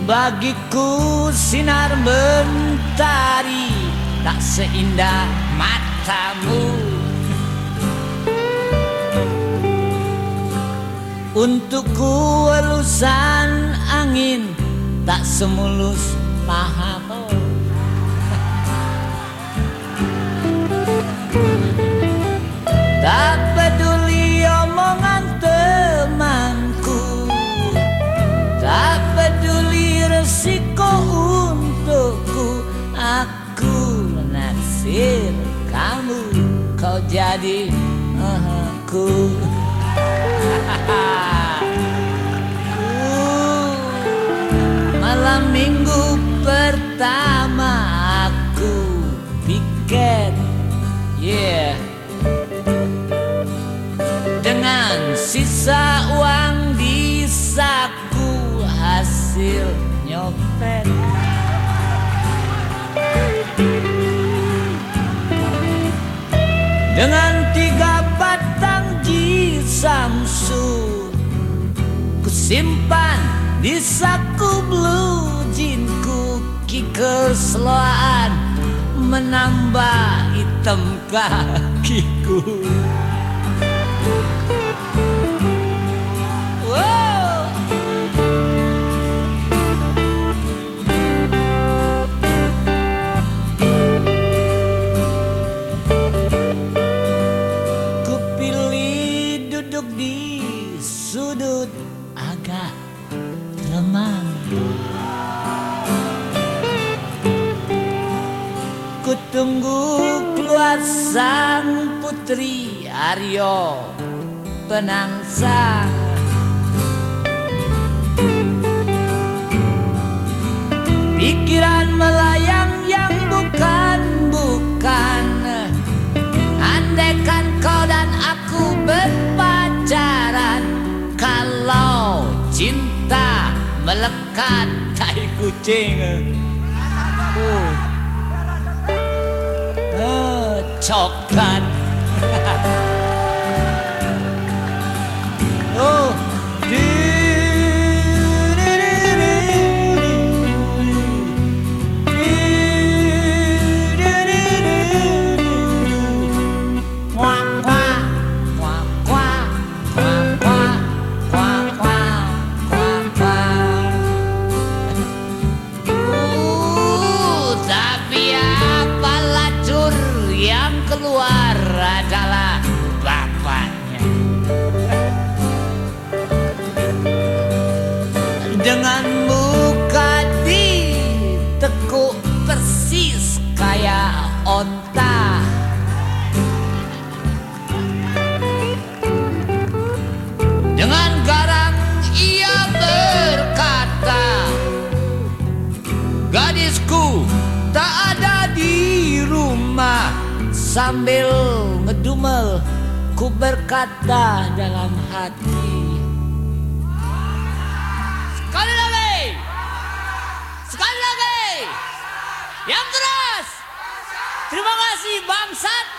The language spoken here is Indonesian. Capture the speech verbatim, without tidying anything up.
Bagiku sinar mentari tak seindah matamu. Untukku elusan angin tak semulus pahamu. Tak peduli omongan temanku, tak peduli resiko untukku. Aku naksir kamu, kau jadi aku. uh, Malam minggu pertama aku piket, yeah, dengan sisa uang di saku hasil nyopet. Dengan tiga batang jisamsu ku simpan di saku blue jeansku. Ki keseloan menambah hitam kakiku. Di sudut agak remang, ku tunggu keluar sang putri Aryo penangsang. Pikiran melayang yang bukan-bukan. Andaikan kau dan aku berpacaran, kalau cinta melekat tai kucing, uh, uh, coklat. oh, keluar adalah bapaknya. Dengan muka ditekuk persis kayak onta. Dengan garang ia berkata, gadisku tak ada di rumah. Sambil ngedumel ku berkata dalam hati, sekali lagi, sekali lagi, yang keras. Terima kasih bangsat.